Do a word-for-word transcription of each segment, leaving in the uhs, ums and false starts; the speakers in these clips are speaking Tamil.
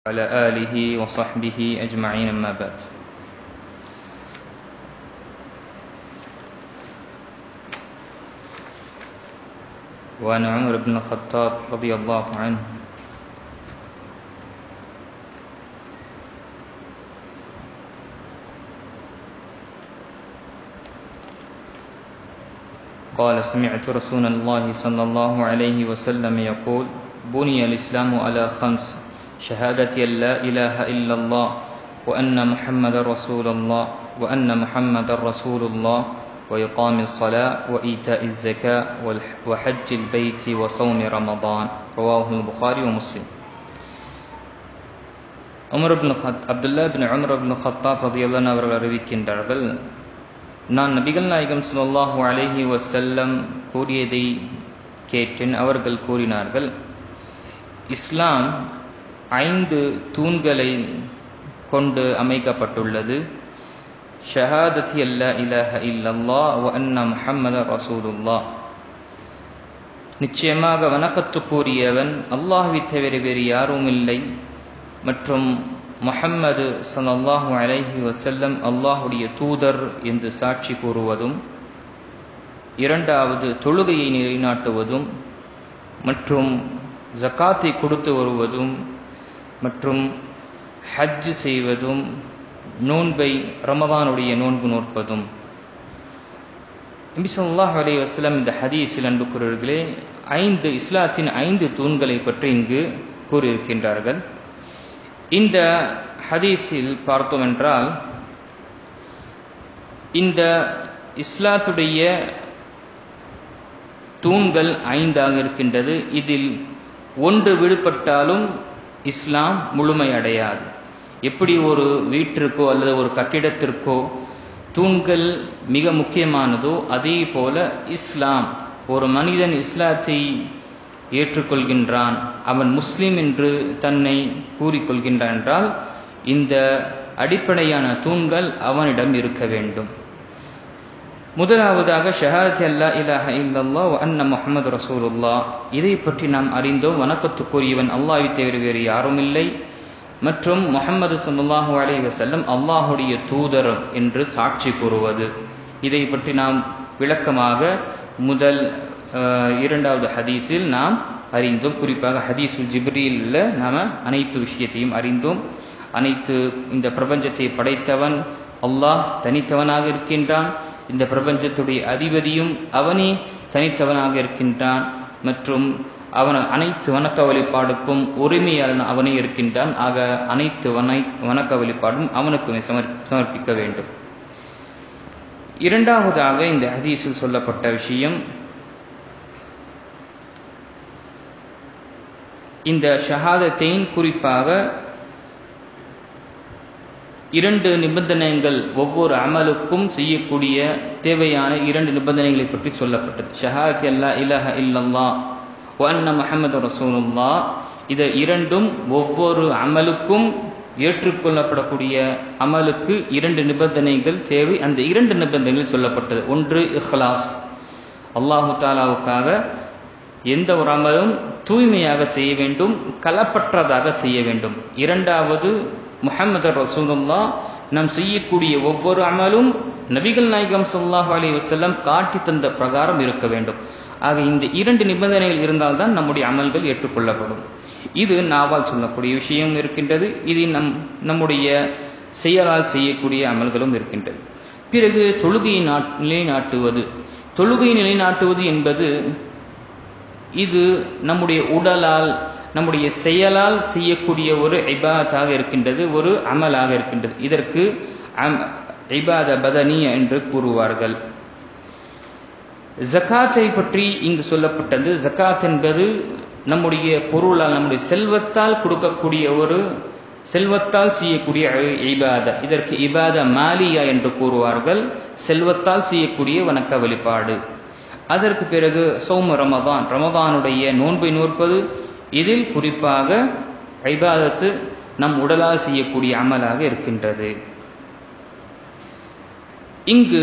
على آله وصحبه أجمعين أما بعد. وعن عمر بن الخطاب رضي الله عنه قال سمعت رسول الله صلى الله عليه وسلم يقول بني الإسلام على خمس شهادة أن لا إله إلا الله وأن محمد رسول الله وأن محمد رسول الله وإقام الصلاة وإيتاء الزكاة وحج البيت وصوم رمضان رواه البخاري ومسلم. Umar ibn Abdullah ibn Umar ibn Khattab ரலியல்லாஹு அன்ஹு அவர்கள் அறிவிக்கின்றார்கள், நான் நபிகள் நாயகம் ஸல்லல்லாஹு அலைஹி வஸல்லம் கூறியதை கேட்டேன். அவர்கள் கூறினார்கள், இஸ்லாம் ஐந்து தூண்களை கொண்டு அமைக்கப்பட்டுள்ளது. ஷஹாதத்தி அல்லா இலாஹ இல்லல்லாஹ் வ அன்ன முஹம்மதர் ரசூலுல்லாஹ், நிச்சயமாக வணக்கத்துக்குரியவன் அல்லாஹ்வை தவிர வேறு யாரும் இல்லை மற்றும் முஹம்மது ஸல்லல்லாஹு அலைஹி வஸல்லம் அல்லாஹ்வுடைய தூதர் என்று சாட்சி கூறுவதும், இரண்டாவது தொழுகையை நிலைநாட்டுவதும் மற்றும் ஜகாத்தை கொடுத்து வருவதும் மற்றும் ஹஜ் செய்வதும், நோன்பை ரமதானுடைய நோன்பு நோற்பதும். நபி ஸல்லல்லாஹு அலைஹி வஸல்லம் இந்த ஹதீஸில் அன்புக்குரியவர்களே ஐந்து இஸ்லாத்தின் ஐந்து தூண்களை பற்றி இங்கு கூறியிருக்கின்றார்கள். இந்த ஹதீஸில் பார்த்தோம் என்றால், இந்த இஸ்லாத்துடைய தூண்கள் ஐந்தாக இருக்கின்றது. இதில் ஒன்று விடுபட்டாலும் இஸ்லாம் முழுமையடையாது. எப்படி ஒரு வீட்டிற்கோ அல்லது ஒரு கட்டிடத்திற்கோ தூண்கள் மிக முக்கியமானதோ, அதே போல இஸ்லாம், ஒரு மனிதன் இஸ்லாத்தை ஏற்றுக்கொள்கின்றான், அவன் முஸ்லிம் என்று தன்னை கூறிக்கொள்கின்றான் என்றால் இந்த அடிப்படையான தூண்கள் அவனிடம் இருக்க வேண்டும். முதலாவதாக ஷஹாதத்தி அல்லா இலாஹ இல்லல்லாஹ் வ அன்ன முஹம்மது ரசூலுல்லாஹ், இதை பற்றி நாம் அறிந்தோம். வணக்கத்துக்குரியவன் அல்லாஹ்வை தவிர வேறு யாரும் இல்லை மற்றும் முஹம்மது ஸல்லல்லாஹு அலைஹி வஸல்லம் அல்லாஹ்வுடைய தூதர் என்று சாட்சி கூறுவது. இதை பற்றி நாம் விளக்கமாக முதல் இரண்டாவது ஹதீஸில் நாம் அறிந்தோம். குறிப்பாக ஹதீஸுல் ஜிப்ரீல்ல நாம அனைத்து விஷயத்தையும் அறிந்தோம். அனைத்து இந்த பிரபஞ்சத்தை படைத்தவன் அல்லாஹ் தனித்தவனாக இருக்கின்றான். இந்த பிரபஞ்சத்துடைய அதிபதியும் அவனே தனித்தவனாக இருக்கின்றான் மற்றும் அவன் அனைத்து வணக்க வழிபாடுக்கும் உரிமையாளன் அவனே இருக்கின்றான். ஆக அனைத்து வணக்க வழிபாடும் அவனுக்கு சமர்ப்பிக்க வேண்டும். இரண்டாவதாக இந்த ஹதீஸில் சொல்லப்பட்ட விஷயம், இந்த ஷஹாதத்தைன் குறிப்பாக இரண்டு நிபந்தனைகள், ஒவ்வொரு அமலுக்கும் செய்யக்கூடிய தேவையான இரண்டு நிபந்தனைகளை பற்றி சொல்லப்பட்டது. ஷஹாதத்தி அல்லா இலாஹ இல்லல்லாஹ் வ அன்ன முஹம்மது ரசூலுல்லாஹ், இது இரண்டும் ஒவ்வொரு அமலுக்கும் ஏற்றுக்கொள்ளப்படக்கூடிய அமலுக்கு இரண்டு நிபந்தனைகள் தேவை. அந்த இரண்டு நிபந்தனைகள் சொல்லப்பட்டது. ஒன்று இஹ்லாஸ், அல்லாஹு தாலாவுக்காக எந்த ஒரு அமலும் தூய்மையாக செய்ய வேண்டும், கலப்பற்றதாக செய்ய வேண்டும். இரண்டாவது முஹம்மது ரசூலுல்லாஹ், நாம் செய்யக்கூடிய ஒவ்வொரு அமலும் நபிகள் நாயகம் ஸல்லல்லாஹு அலைஹி வஸல்லம் காட்டி தந்த பிரகாரம் இருக்க வேண்டும். ஆக இந்த இரண்டு நிபந்தனைகள் இருந்தால்தான் நம்முடைய அமல்கள் ஏற்றுக்கொள்ளப்படும். இது நாவால் சொல்லக்கூடிய விஷயம் இருக்கின்றது, இது நம் நம்முடைய செயலால் செய்யக்கூடிய அமல்களும் இருக்கின்றது. பிறகு தொழுகையை நிலைநாட்டுவது. தொழுகையை நிலைநாட்டுவது என்பது இது நம்முடைய உடலால் நம்முடைய செயலால் செய்யக்கூடிய ஒரு இபாதத்தாக இருக்கின்றது, ஒரு அமலாக இருக்கின்றது. இதற்கு இபாத பதனிய என்று கூறுவார்கள். ஜகாத்தை பற்றி இங்கு சொல்லப்பட்டது. ஜகாத் என்பது நம்முடைய பொருளால், நம்முடைய செல்வத்தால் கொடுக்கக்கூடிய ஒரு, செல்வத்தால் செய்யக்கூடிய இபாத. இதற்கு இபாத மாலியா என்று கூறுவார்கள், செல்வத்தால் செய்யக்கூடிய வணக்க வழிபாடு. அதற்கு பிறகு சௌம ரமதான், ரமதானுடைய நோன்பை நோற்பது. இதில் குறிப்பாக இபாதத்து நம் உடலால் செய்யக்கூடிய அமலாக இருக்கின்றது. இங்கு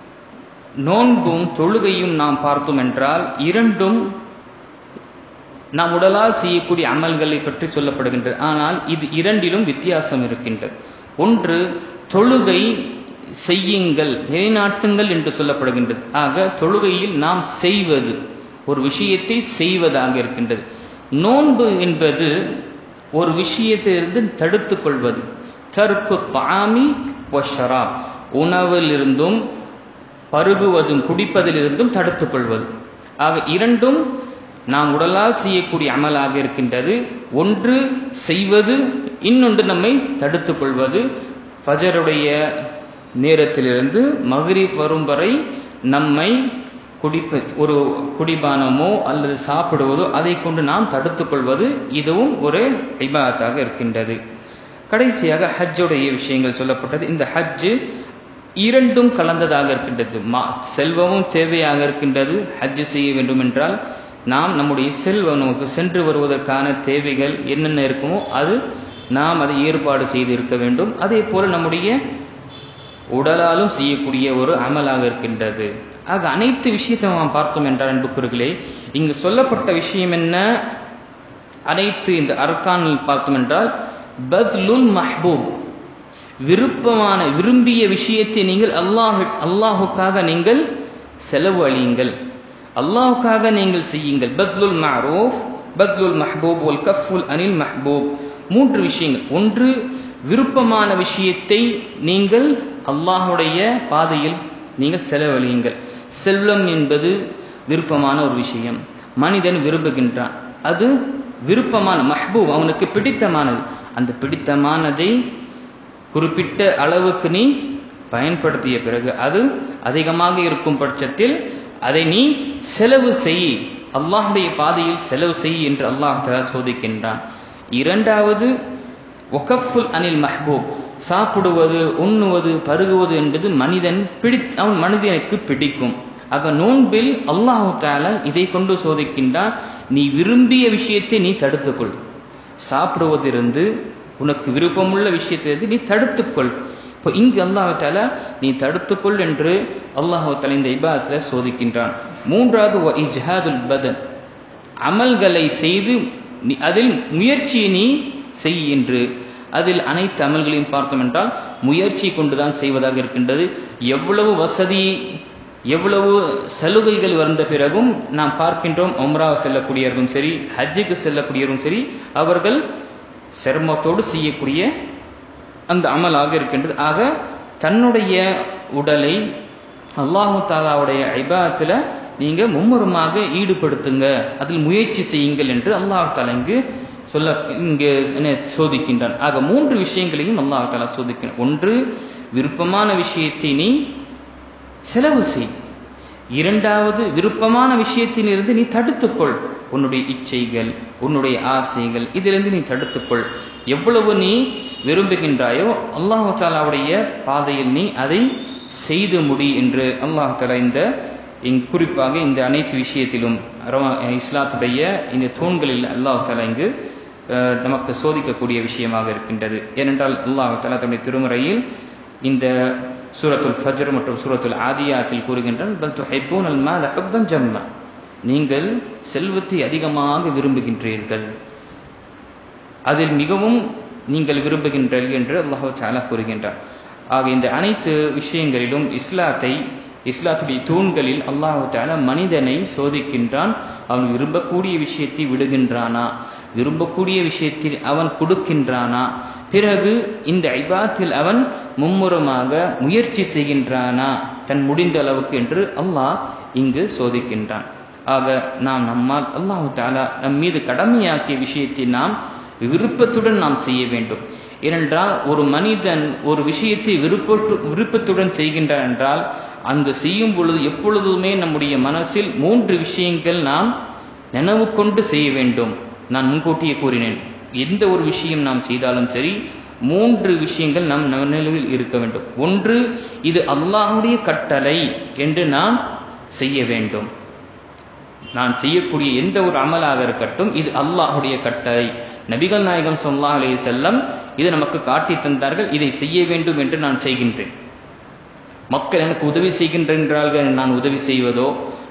நோன்பும் தொழுகையும் நாம் பார்த்தோம் என்றால் இரண்டும் நாம் உடலால் செய்யக்கூடிய அமல்களை பற்றி சொல்லப்படுகின்றது. ஆனால் இது இரண்டிலும் வித்தியாசம் இருக்கின்றது. ஒன்று தொழுகை செய்யுங்கள், நிலைநாட்டுங்கள் என்று சொல்லப்படுகின்றது. ஆக தொழுகையில் நாம் செய்வது, ஒரு விஷயத்தை செய்வதாக இருக்கின்றது. நோன்பு என்பது ஒரு விஷயத்திலிருந்து தடுத்துக் கொள்வது. தர்க்கு தாமி வஷரா, உணவிலிருந்தும் பருகுவதும் குடிப்பதிலிருந்தும் தடுத்துக் கொள்வது. ஆக இரண்டும் நாம் உடலால் செய்யக்கூடிய அமலாக இருக்கின்றது. ஒன்று செய்வது, இன்னொன்று நம்மை தடுத்துக் கொள்வது. ஃபஜருடைய நேரத்திலிருந்து மக்ரிப் வரும் வரை நம்மை குடிப்ப ஒரு குடிபானமோ அல்லது சாப்பிடுவதோ அதை கொண்டு நாம் தடுத்துக் கொள்வது, இதுவும் ஒரு இபாதத்தாக இருக்கின்றது. கடைசியாக ஹஜ்ஜுடைய விஷயங்கள் சொல்லப்பட்டது. இந்த ஹஜ்ஜு இரண்டும் கலந்ததாக இருக்கின்றது. செல்வமும் தேவையாக இருக்கின்றது. ஹஜ்ஜு செய்ய வேண்டும் என்றால் நாம் நம்முடைய செல்வம், நமக்கு சென்று வருவதற்கான தேவைகள் என்னென்ன இருக்குமோ அது நாம் அதை ஏற்பாடு செய்து இருக்க வேண்டும். அதே போல நம்முடைய உடலாலும் செய்யக்கூடிய ஒரு அமலாக இருக்கின்றது. ஆக அனைத்து விஷயத்தை நாம் பார்த்தோம் என்றால் அன்புக்குரியவர்களே, இங்கு சொல்லப்பட்ட விஷயம் என்ன? அனைத்து இந்த அர்கானில் பார்த்தோம் என்றால் பத்லுல் மஹ்பூப், விருப்பமான விரும்பிய விஷயத்தை நீங்கள் அல்லாஹ் அல்லாஹுக்காக நீங்கள் செலவு அளியுங்கள், அல்லாஹுக்காக நீங்கள் செய்யுங்கள். பத்லுல் மஅரூஃப், பத்லுல் மஹ்பூப் வல் கஃபுல் அனில் மஹ்பூப். மூன்று விஷயங்கள். ஒன்று, விருப்பமான விஷயத்தை நீங்கள் அல்லாஹுடைய பாதையில் நீங்கள் செலவழியுங்கள். செல்வம் என்பது விருப்பமான ஒரு விஷயம். மனிதன் விரும்புகின்றான், அது விருப்பமான மஹ்பூப், அவனுக்கு பிடித்தமானது. அந்த பிடித்தமானதை குறிப்பிட்ட அளவுக்கு நீ பயன்படுத்திய பிறகு அது அதிகமாக இருக்கும் பட்சத்தில் அதை நீ செலவு செய், அல்லாஹுடைய பாதையில் செலவு செய் என்று அல்லாஹ் தஆலா சோதிக்கின்றான். இரண்டாவது, வகஃபுல் அனில் மஹ்பூப், சாப்பிடுவது, உண்ணுவது, பருகுவது என்பது மனிதன் பிடி அவன் மனிதனுக்கு பிடிக்கும். ஆக நோன்பில் அல்லாஹ் தஆலா இதை கொண்டு சோதிக்கின்றான். நீ விரும்பிய விஷயத்தை நீ தடுத்துக்கொள், சாப்பிடுவதிலிருந்து உனக்கு விருப்பமுள்ள விஷயத்திலிருந்து நீ தடுத்துக்கொள். இப்போ இங்கு அல்லாஹ் தஆலா நீ தடுத்துக்கொள் என்று அல்லாஹ் தஆலா இந்த இபாதத்தில் சோதிக்கின்றான். மூன்றாவது, வ இஜ்ஹாதுல் பதன், அமல்களை செய்து அதில் முயற்சியை நீ செய் என்று. அதில் அனைத்து அமல்களையும் பார்த்தோம் என்றால் முயற்சி கொண்டுதான் செய்வதாக இருக்கின்றது. எவ்வளவு வசதி, எவ்வளவு சலுகைகள் வந்த பிறகும் நாம் பார்க்கின்றோம், உம்ரா செல்லக்கூடியவர்களும் சரி, ஹஜ்ஜுக்கு செல்லக்கூடியவரும் சரி, அவர்கள் சிரமத்தோடு செய்யக்கூடிய அந்த அமலாக இருக்கின்றது. ஆக தன்னுடைய உடலை அல்லாஹு தஆலாவுடைய இபாதத்தில் நீங்க மும்முரமாக ஈடுபடுத்துங்க, அதில் முயற்சி செய்யுங்கள் என்று அல்லாஹ் தஆலா இங்கு சொல்ல இங்கு சோதிக்கின்றான். ஆக மூன்று விஷயங்களையும் அல்லாஹ் தஆலா சோதிக்கின்றான். ஒன்று, விருப்பமான விஷயத்தை நீ செலவு செய். இரண்டாவது, விருப்பமான விஷயத்திலிருந்து நீ தடுத்துக்கொள், உன்னுடைய இச்சைகள், உன்னுடைய ஆசைகள், இதிலிருந்து நீ தடுத்துக்கொள். எவ்வளவு நீ விரும்புகின்றாயோ அல்லாஹ் தஆலாவுடைய பாதையில் நீ அதை செய்து முடி என்று அல்லாஹ் தஆலா இந்த குறிப்பாக இந்த அனைத்து விஷயத்திலும் இஸ்லாத்துடைய இந்த தூண்களில் அல்லாஹ் தஆலா இங்கு நமக்கு சோதிக்கக்கூடிய விஷயமாக இருக்கின்றது. ஏனென்றால் அல்லாஹ் தஆலா தன்னுடைய திருமறையில் இந்த சூரத்துல் ஃபஜ்ர் மற்றும் சூரத்துல் ஆதியாத்தில் கூறுகின்றான், பல் துஹிப்பூனல் மால ஹுப்பன் ஜம்மா, நீங்கள் செல்வத்தை அதிகமாக விரும்புகின்றீர்கள், அதில் மிகவும் நீங்கள் விரும்புகின்றீர்கள் என்று அல்லாஹ் தஆலா கூறுகின்றார். ஆக இந்த அனைத்து விஷயங்களிலும் இஸ்லாத்தை, இஸ்லாத்துடைய தூண்களில் அல்லாஹ் தஆலா மனிதனை சோதிக்கின்றான். அவன் விரும்பக்கூடிய விஷயத்தை விடுகின்றானா, விரும்பக்கூடிய விஷயத்தில் அவன் கொடுக்கின்றானா, பிறகு இந்த இபாதத்தில் அவன் மும்முரமாக முயற்சி செய்கின்றானா தன் முடிந்த அளவுக்கு என்று அல்லாஹ் இங்கு சோதிக்கின்றான். ஆக நாம் நம்மால் அல்லாஹ் தஆலா நம் மீது கடமையாக்கிய விஷயத்தை நாம் விருப்பத்துடன் நாம் செய்ய வேண்டும். ஏனென்றால் ஒரு மனிதன் ஒரு விஷயத்தை விருப்ப விருப்பத்துடன் செய்கின்றான் என்றால் அங்கு செய்யும் பொழுது எப்பொழுதுமே நம்முடைய மனசில் மூன்று விஷயங்கள் நாம் நினைவு கொண்டு செய்ய வேண்டும். நான் முன்கூட்டியே கூறினேன், எந்த ஒரு விஷயம் நாம் செய்தாலும் சரி மூன்று விஷயங்கள் நம் நினைவில் இருக்க வேண்டும். ஒன்று, இது அல்லாஹ்வுடைய கட்டளை என்று நான் செய்ய வேண்டும். நான் செய்யக்கூடிய எந்த ஒரு அமலாக இருக்கட்டும், இது அல்லாஹ்வுடைய கட்டளை, நபிகள் நாயகம் ஸல்லல்லாஹு அலைஹி வஸல்லம் இது நமக்கு காட்டி தந்தார்கள், இதை செய்ய வேண்டும் என்று நான் செய்கின்றேன். மக்கள் எனக்கு உதவி செய்கின்றார்கள், நான் உதவி செய்வதோ,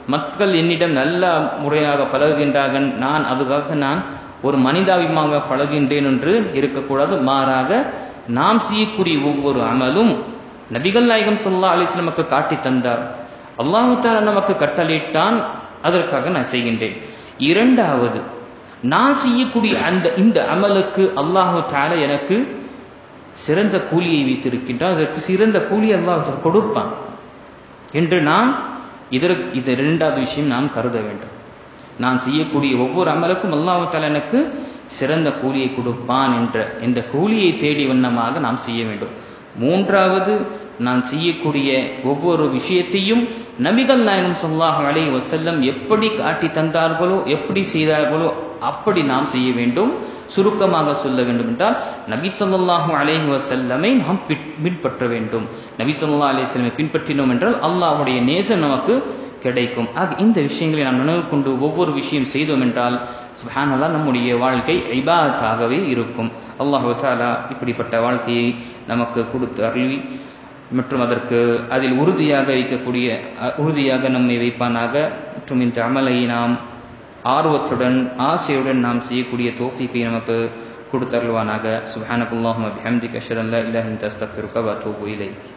மக்கள் என்னிடம் நல்ல முறையாக பழகுகின்றார்கள், நான் அதுக்காக நான் ஒரு மனிதாபிமாக பழகின்றேன் என்று இருக்கக்கூடாது. மாறாக நாம் செய்யக்கூடிய ஒவ்வொரு அமலும் நபிகள் நாயகம் ஸல்லல்லாஹு அலைஹி வஸல்லம் நமக்கு காட்டி தந்தார், அல்லாஹ் தஆலா நமக்கு கட்டளையிட்டான், அதற்காக நான் செய்கின்றேன். இரண்டாவது, நான் செய்யக்கூடிய அந்த இந்த அமலுக்கு அல்லாஹ் தஆலா எனக்கு சிறந்த கூலியை வைத்திருக்கின்றான், அதற்கு சிறந்த கூலியை அல்லாஹ் கொடுப்பான் என்று நான் இதற்கு இது இரண்டாவது விஷயம் நாம் கருத வேண்டும். நான் செய்யக்கூடிய ஒவ்வொரு அமலுக்கும் அல்லாஹ் தஆலா எனக்கு சிறந்த கூலியை கொடுப்பான் என்ற இந்த கூலியை தேடி வண்ணமாக நாம் செய்ய வேண்டும். மூன்றாவது, நான் செய்யக்கூடிய ஒவ்வொரு விஷயத்தையும் நபிகள் நாயகம் ஸல்லல்லாஹு அலைஹி வஸல்லம் எப்படி காட்டி தந்தார்களோ, எப்படி செய்தார்களோ அப்படி நாம் செய்ய வேண்டும். சுருக்கமாக சொல்ல வேண்டும் என்றால், நபி ஸல்லல்லாஹு அலைஹி வஸல்லமை நாம் பின்பற்ற வேண்டும். நபி ஸல்லல்லாஹு அலைஹி வஸல்லமை பின்பற்றினோம் என்றால் அல்லாஹ்வுடைய நேசம் நமக்கு கிடைக்கும். ஆக இந்த விஷயங்களை நாம் நினைவு கொண்டு ஒவ்வொரு விஷயம் செய்தோம் என்றால் சுப்ஹானல்லாஹ், நம்முடைய வாழ்க்கை இபாதத்தாகவே இருக்கும். அல்லாஹ் தஆலா இப்படிப்பட்ட வாழ்க்கையை நமக்கு கொடுத்து அருளி மற்றும் அதற்கு அதில் உறுதியாக வைக்கக்கூடிய உறுதியாக நம்மை வைப்பானாக. மற்றும் இந்த அமலை நாம் ஆர்வத்துடன் ஆசையுடன் நாம் செய்யக்கூடிய தௌஃபீக்கை நமக்கு கொடுத்தருள்வானாக. சுப்ஹானக்கல்லாஹும்ம பிஹம்திக அஷ்ஹது அன் லா இலாஹா இல்ல அன்த அஸ்தக்ஃபிருக வ அத்தூபு இலைக்.